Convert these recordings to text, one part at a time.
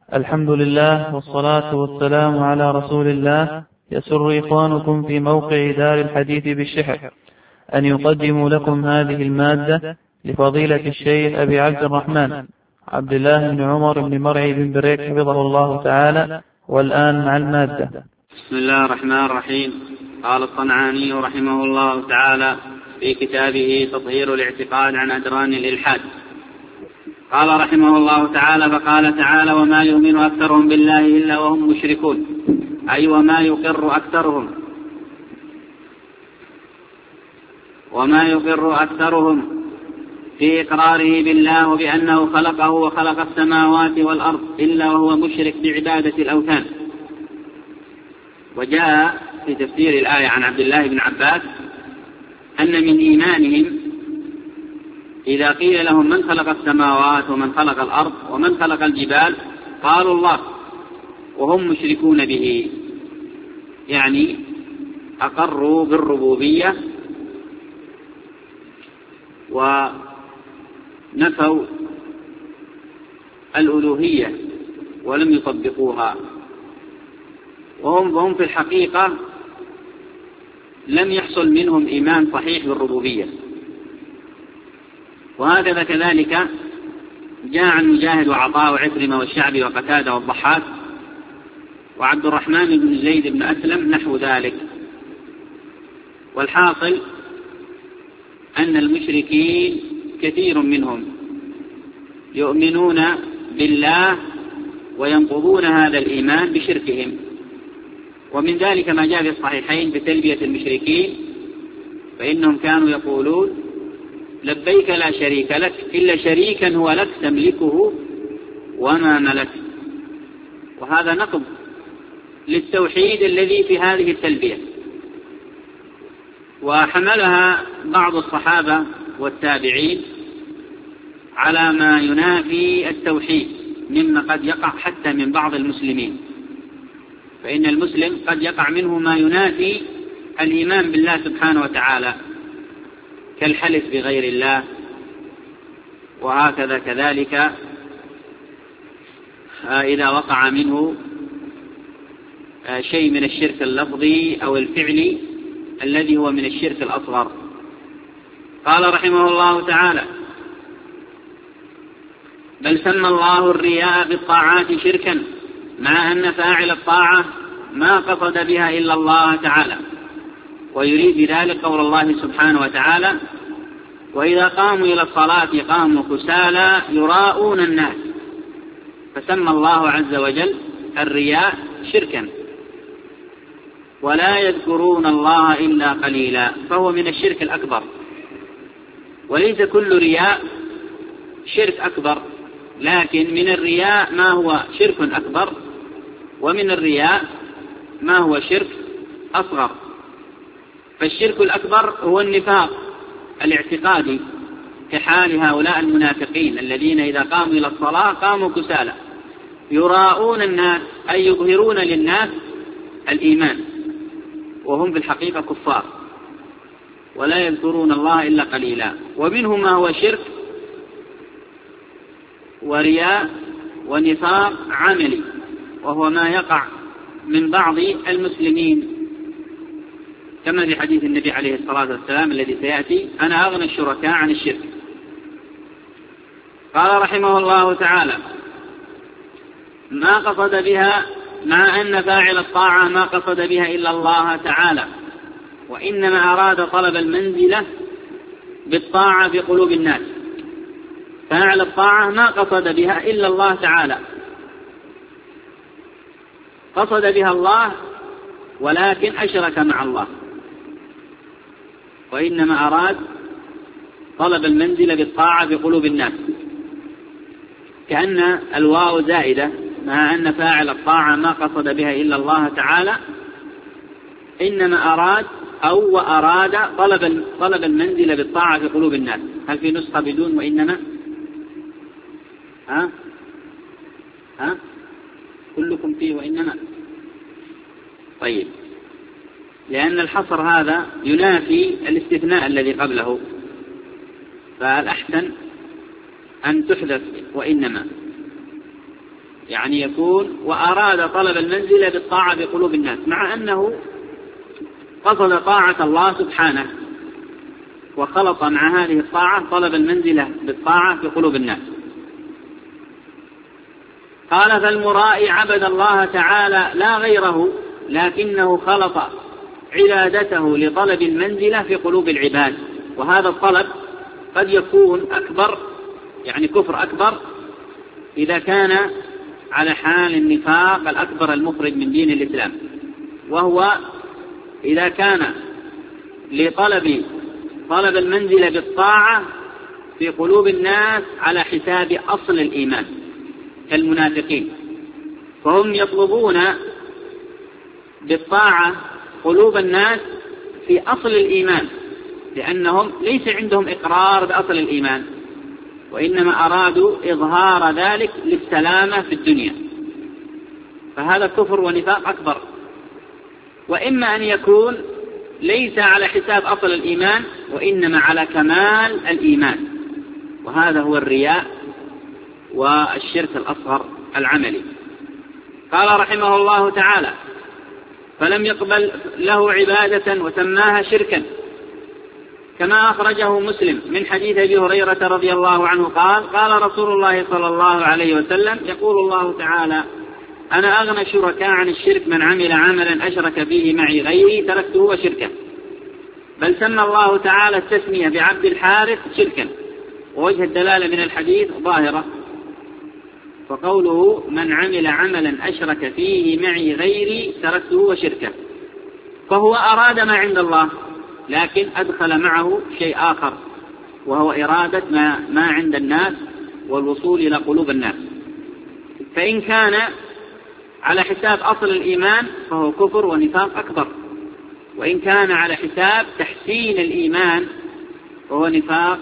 الحمد لله والصلاة والسلام على رسول الله. يسر إخوانكم في موقع دار الحديث بالشحر أن يقدموا لكم هذه المادة لفضيلة الشيخ أبي عبد الرحمن عبد الله بن عمر بن مرعي بن بريك حفظه الله تعالى. والآن مع المادة. بسم الله الرحمن الرحيم. قال الصنعاني رحمه الله تعالى في كتابه تطهير الاعتقاد عن أدران الإلحاد، قال رحمه الله تعالى: فقال تعالى: وما يؤمن أكثرهم بالله إلا وهم مشركون، أي وما يقر أكثرهم في إقراره بالله بأنه خلقه وخلق السماوات والأرض إلا وهو مشرك بعبادة الأوثان. وجاء في تفسير الآية عن عبد الله بن عباس أن من إيمانهم إذا قيل لهم من خلق السماوات ومن خلق الأرض ومن خلق الجبال قالوا الله، وهم مشركون به، يعني أقروا بالربوبية ونفوا الألوهية ولم يطبقوها، وهم في الحقيقة لم يحصل منهم إيمان صحيح بالربوبية. وهكذا كذلك جاء عن مجاهد وعطاء وعكرمة والشعبي وقتادة والضحاك وعبد الرحمن بن زيد بن أسلم نحو ذلك. والحاصل أن المشركين كثير منهم يؤمنون بالله وينقضون هذا الإيمان بشركهم. ومن ذلك ما جاء في الصحيحين بتلبية المشركين، فإنهم كانوا يقولون: لبيك لا شريك لك إلا شريكا هو لك تملكه وما ملك. وهذا نقض للتوحيد الذي في هذه التلبية. وحملها بعض الصحابة والتابعين على ما ينافي التوحيد مما قد يقع حتى من بعض المسلمين، فإن المسلم قد يقع منه ما ينافي الإيمان بالله سبحانه وتعالى كالحلف بغير الله، وهكذا كذلك إذا وقع منه شيء من الشرك اللفظي أو الفعلي الذي هو من الشرك الأصغر. قال رحمه الله تعالى: بل سمى الله الرياء بالطاعات شركا، مع أن فاعل الطاعة ما قصد بها إلا الله تعالى، ويريد بذلك قول الله سبحانه وتعالى: وإذا قاموا إلى الصلاة قاموا كسالى يراءون الناس. فسمى الله عز وجل الرياء شركا، ولا يذكرون الله إلا قليلا، فهو من الشرك الأكبر. وليس كل رياء شرك أكبر، لكن من الرياء ما هو شرك أكبر، ومن الرياء ما هو شرك أصغر. فالشرك الأكبر هو النفاق الاعتقادي، كحال هؤلاء المنافقين الذين إذا قاموا إلى الصلاة قاموا كسالى يراءون الناس، أي يظهرون للناس الإيمان وهم في الحقيقة كفار، ولا يذكرون الله إلا قليلا. ومنهم ما هو شرك ورياء ونفاق عملي، وهو ما يقع من بعض المسلمين، كما في حديث النبي عليه الصلاة والسلام الذي سيأتي: أنا أغنى الشركاء عن الشرك. قال رحمه الله تعالى: ما قصد بها، مع أن فاعل الطاعة ما قصد بها إلا الله تعالى، وإنما أراد طلب المنزلة بالطاعة في قلوب الناس. فاعل الطاعة ما قصد بها إلا الله تعالى، قصد بها الله ولكن أشرك مع الله، وإنما أراد طلب المنزلة بالطاعة في قلوب الناس، كأن الواو زائدة، مع أن فاعل الطاعة ما قصد بها إلا الله تعالى، إنما أراد طلب المنزلة بالطاعة في قلوب الناس. هل في نسخة بدون وإنما؟ كلكم فيه وإنما؟ طيب، لأن الحصر هذا ينافي الاستثناء الذي قبله، فالأحسن أن تحدث وإنما. يعني يكون وأراد طلب المنزلة بالطاعة بقلوب الناس، مع أنه قصد طاعة الله سبحانه وخلط مع هذه الطاعة طلب المنزلة بالطاعة في قلوب الناس. قال: فالمرائي عبد الله تعالى لا غيره، لكنه خلط عبادته لطلب المنزلة في قلوب العباد، وهذا الطلب قد يكون أكبر، يعني كفر أكبر، إذا كان على حال النفاق الأكبر المخرج من دين الإسلام، وهو إذا كان طلب المنزلة بالطاعة في قلوب الناس على حساب أصل الإيمان، كالمنافقين، فهم يطلبون بالطاعة قلوب الناس في أصل الإيمان، لأنهم ليس عندهم إقرار بأصل الإيمان، وإنما أرادوا إظهار ذلك للسلامة في الدنيا، فهذا كفر ونفاق أكبر. وإما أن يكون ليس على حساب أصل الإيمان، وإنما على كمال الإيمان، وهذا هو الرياء والشرك الأصغر العملي. قال رحمه الله تعالى: فلم يقبل له عبادة وسماها شركا، كما أخرجه مسلم من حديث أبي هريرة رضي الله عنه قال: قال رسول الله صلى الله عليه وسلم: يقول الله تعالى: أنا أغنى الشركاء عن الشرك، من عمل عملا أشرك فيه معي غيري تركته وشركه. بل سمى الله تعالى التسمية بعبد الحارث شركا، ووجه الدلالة من الحديث ظاهرة، فقوله: من عمل عملا أشرك فيه معي غيري تركته وشركه، فهو أراد ما عند الله، لكن أدخل معه شيء آخر، وهو إرادة ما عند الناس والوصول إلى قلوب الناس. فإن كان على حساب أصل الإيمان فهو كفر ونفاق أكبر، وإن كان على حساب تحسين الإيمان فهو نفاق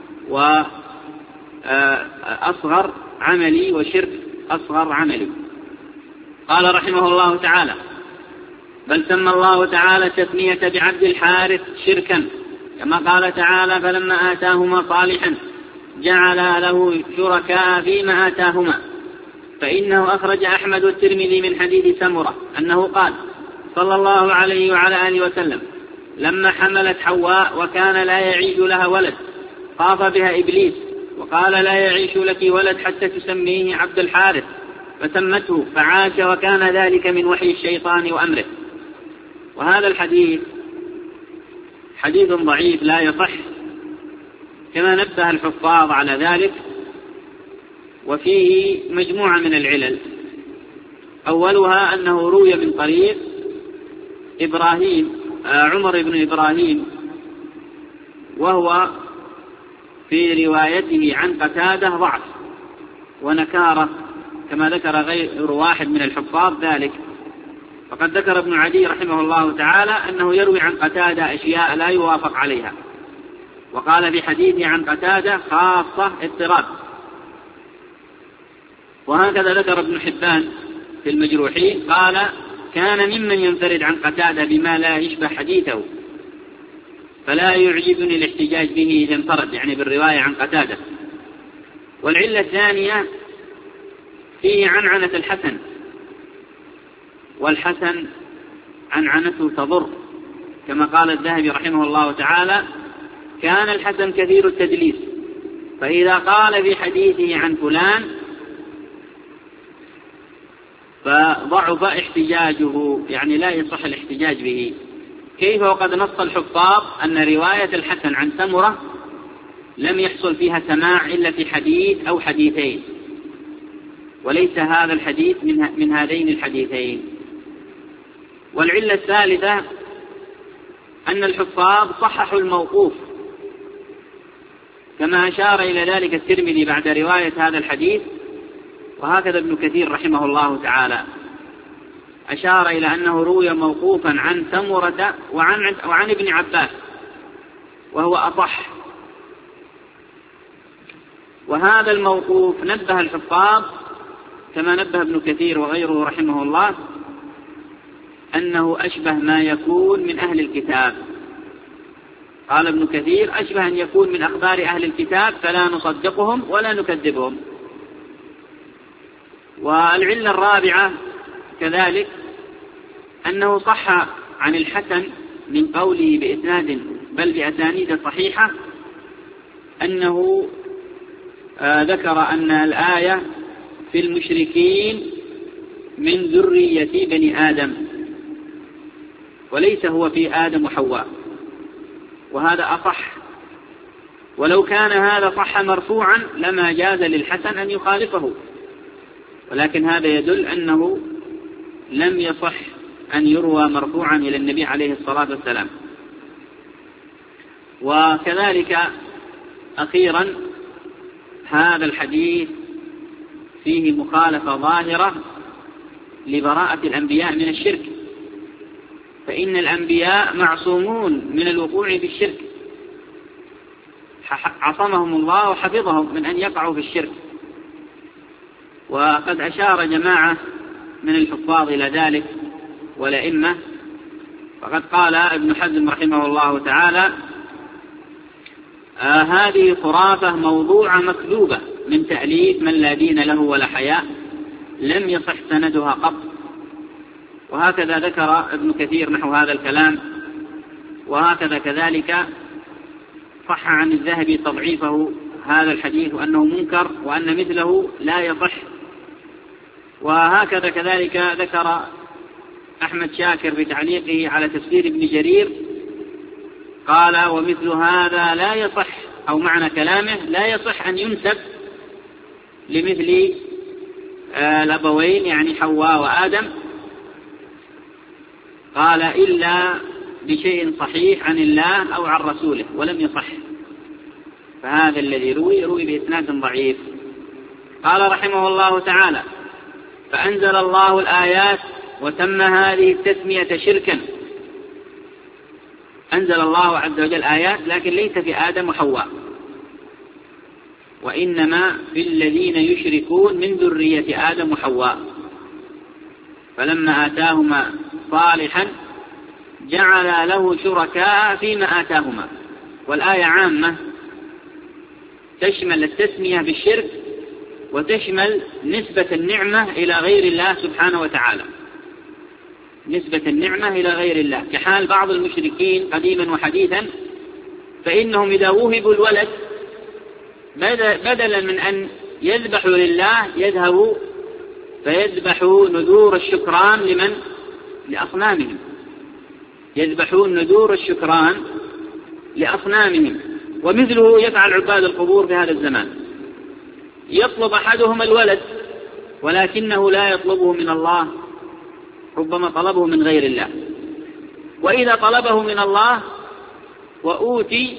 وأصغر عملي وشرك أصغر عملي. قال رحمه الله تعالى: بل سمى الله تعالى التسمية بعبد الحارث شركا، كما قال تعالى: فلما آتاهما صالحا جعل له شركاء فيما آتاهما. فإنه أخرج أحمد والترمذي من حديث سمرة أنه قال صلى الله عليه وعلى آله وسلم: لما حملت حواء وكان لا يعيش لها ولد، طاف بها إبليس وقال: لا يعيش لك ولد حتى تسميه عبد الحارث، فسمته فعاش، وكان ذلك من وحي الشيطان وأمره. وهذا الحديث حديث ضعيف لا يصح، كما نبه الحفاظ على ذلك، وفيه مجموعة من العلل. أولها أنه روي من طريق عمر بن إبراهيم، وهو في روايته عن قتادة ضعف ونكارة، كما ذكر غير واحد من الحفاظ ذلك. فقد ذكر ابن عدي رحمه الله تعالى أنه يروي عن قتادة أشياء لا يوافق عليها، وقال في حديثه عن قتادة خاصة اضطراب. وهكذا ذكر ابن حبان في المجروحين، قال: كان ممن ينفرد عن قتادة بما لا يشبه حديثه، فلا يعجبني الاحتجاج به إذا انفرد، يعني بالرواية عن قتادة. والعلة الثانية فيه عنعنة الحسن، والحسن عنعنته تضر، كما قال الذهبي رحمه الله تعالى: كان الحسن كثير التدليس، فإذا قال في حديثه عن فلان فضعف احتجاجه، يعني لا يصح الاحتجاج به. كيف وقد نص الحفاظ أن رواية الحسن عن سمرة لم يحصل فيها سماع إلا في حديث أو حديثين، وليس هذا الحديث من هذين الحديثين. والعلة الثالثة أن الحفاظ صححوا الموقوف، كما أشار إلى ذلك الترمذي بعد رواية هذا الحديث، وهكذا ابن كثير رحمه الله تعالى أشار إلى أنه روي موقوفا عن سمرة وعن ابن عباس، وهو أصح. وهذا الموقوف نبه الحفاظ كما نبه ابن كثير وغيره رحمه الله أنه أشبه ما يكون من أهل الكتاب. قال ابن كثير: أشبه أن يكون من أخبار أهل الكتاب، فلا نصدقهم ولا نكذبهم. والعلة الرابعة كذلك أنه صح عن الحسن من قوله بإسناد بل بأسانيد صحيحة أنه ذكر أن الآية في المشركين من ذرية بني آدم، وليس هو في آدم وحواء، وهذا أصح. ولو كان هذا صح مرفوعا لما جاز للحسن أن يخالفه، ولكن هذا يدل أنه لم يصح أن يروى مرفوعا إلى النبي عليه الصلاة والسلام. وكذلك أخيرا هذا الحديث فيه مخالفة ظاهرة لبراءة الأنبياء من الشرك، فإن الأنبياء معصومون من الوقوع في الشرك، عصمهم الله وحفظهم من أن يقعوا في الشرك. وقد أشار جماعة من الحفاظ إلى ذلك والأئمة، فقد قال ابن حزم رحمه الله تعالى: هذه خرافة موضوعة مكذوبة من تأليف من لا دين له ولا حياء، لم يصح سندها قط. وهكذا ذكر ابن كثير نحو هذا الكلام، وهكذا كذلك صح عن الذهبي تضعيفه هذا الحديث وأنه منكر وأن مثله لا يصح. وهكذا كذلك ذكر أحمد شاكر بتعليقه على تفسير ابن جرير، قال: ومثل هذا لا يصح، أو معنى كلامه لا يصح أن ينسب لمثل الأبوين يعني حواء وآدم، قال: إلا بشيء صحيح عن الله أو عن رسوله، ولم يصح. فهذا الذي روي بإسناد ضعيف. قال رحمه الله تعالى: فأنزل الله الآيات وسمى هذه التسمية شركا. أنزل الله عز وجل آيات، لكن ليس في آدم وحواء، وإنما في الذين يشركون من ذرية آدم وحواء. فلما آتاهما صالحا جعل له شركاء فيما آتاهما. والآية عامة تشمل التسمية بالشرك وتشمل نسبة النعمة إلى غير الله سبحانه وتعالى، نسبة النعمة إلى غير الله، كحال بعض المشركين قديما وحديثا، فإنهم إذا وهبوا الولد بدلا من أن يذبحوا لله يذهبوا فيذبحوا نذور الشكران لأصنامهم، يذبحون نذور الشكران لأصنامهم. ومثله يفعل عباد القبور في هذا الزمان، يطلب أحدهم الولد ولكنه لا يطلبه من الله، ربما طلبه من غير الله. وإذا طلبه من الله وأوتي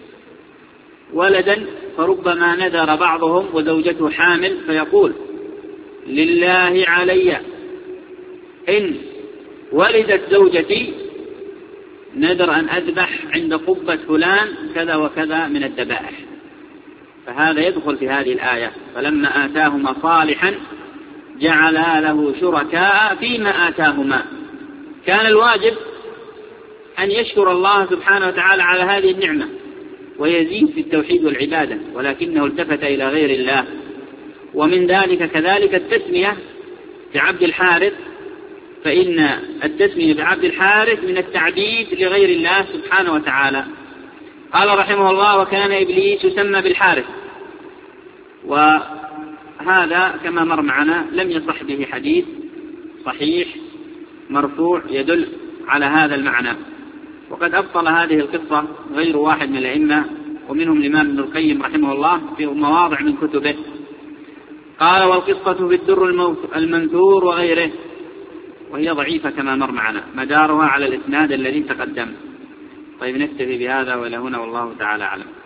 ولدا فربما نذر بعضهم وزوجته حامل فيقول: لله علي إن ولدت زوجتي نذر أن أذبح عند قبة فلان كذا وكذا من الذبائح. فهذا يدخل في هذه الآية: فلما آتاهما صالحا جعل له شركاء فيما آتاهما. كان الواجب أن يشكر الله سبحانه وتعالى على هذه النعمة ويزيد في التوحيد والعبادة، ولكنه التفت إلى غير الله. ومن ذلك كذلك التسمية بعبد الحارث، فإن التسمية بعبد الحارث من التعبيد لغير الله سبحانه وتعالى. قال رحمه الله: وكان إبليس يسمى بالحارث. وهذا كما مر معنا لم يصح به حديث صحيح مرفوع يدل على هذا المعنى. وقد أبطل هذه القصة غير واحد من الأئمة، ومنهم الإمام ابن القيم رحمه الله في مواضع من كتبه. قال: والقصة في الدر المنثور وغيره، وهي ضعيفة كما مر معنا، مدارها على الإسناد الذي تقدم. طيب نكتفي بهذا وإلى هنا، والله تعالى أعلم.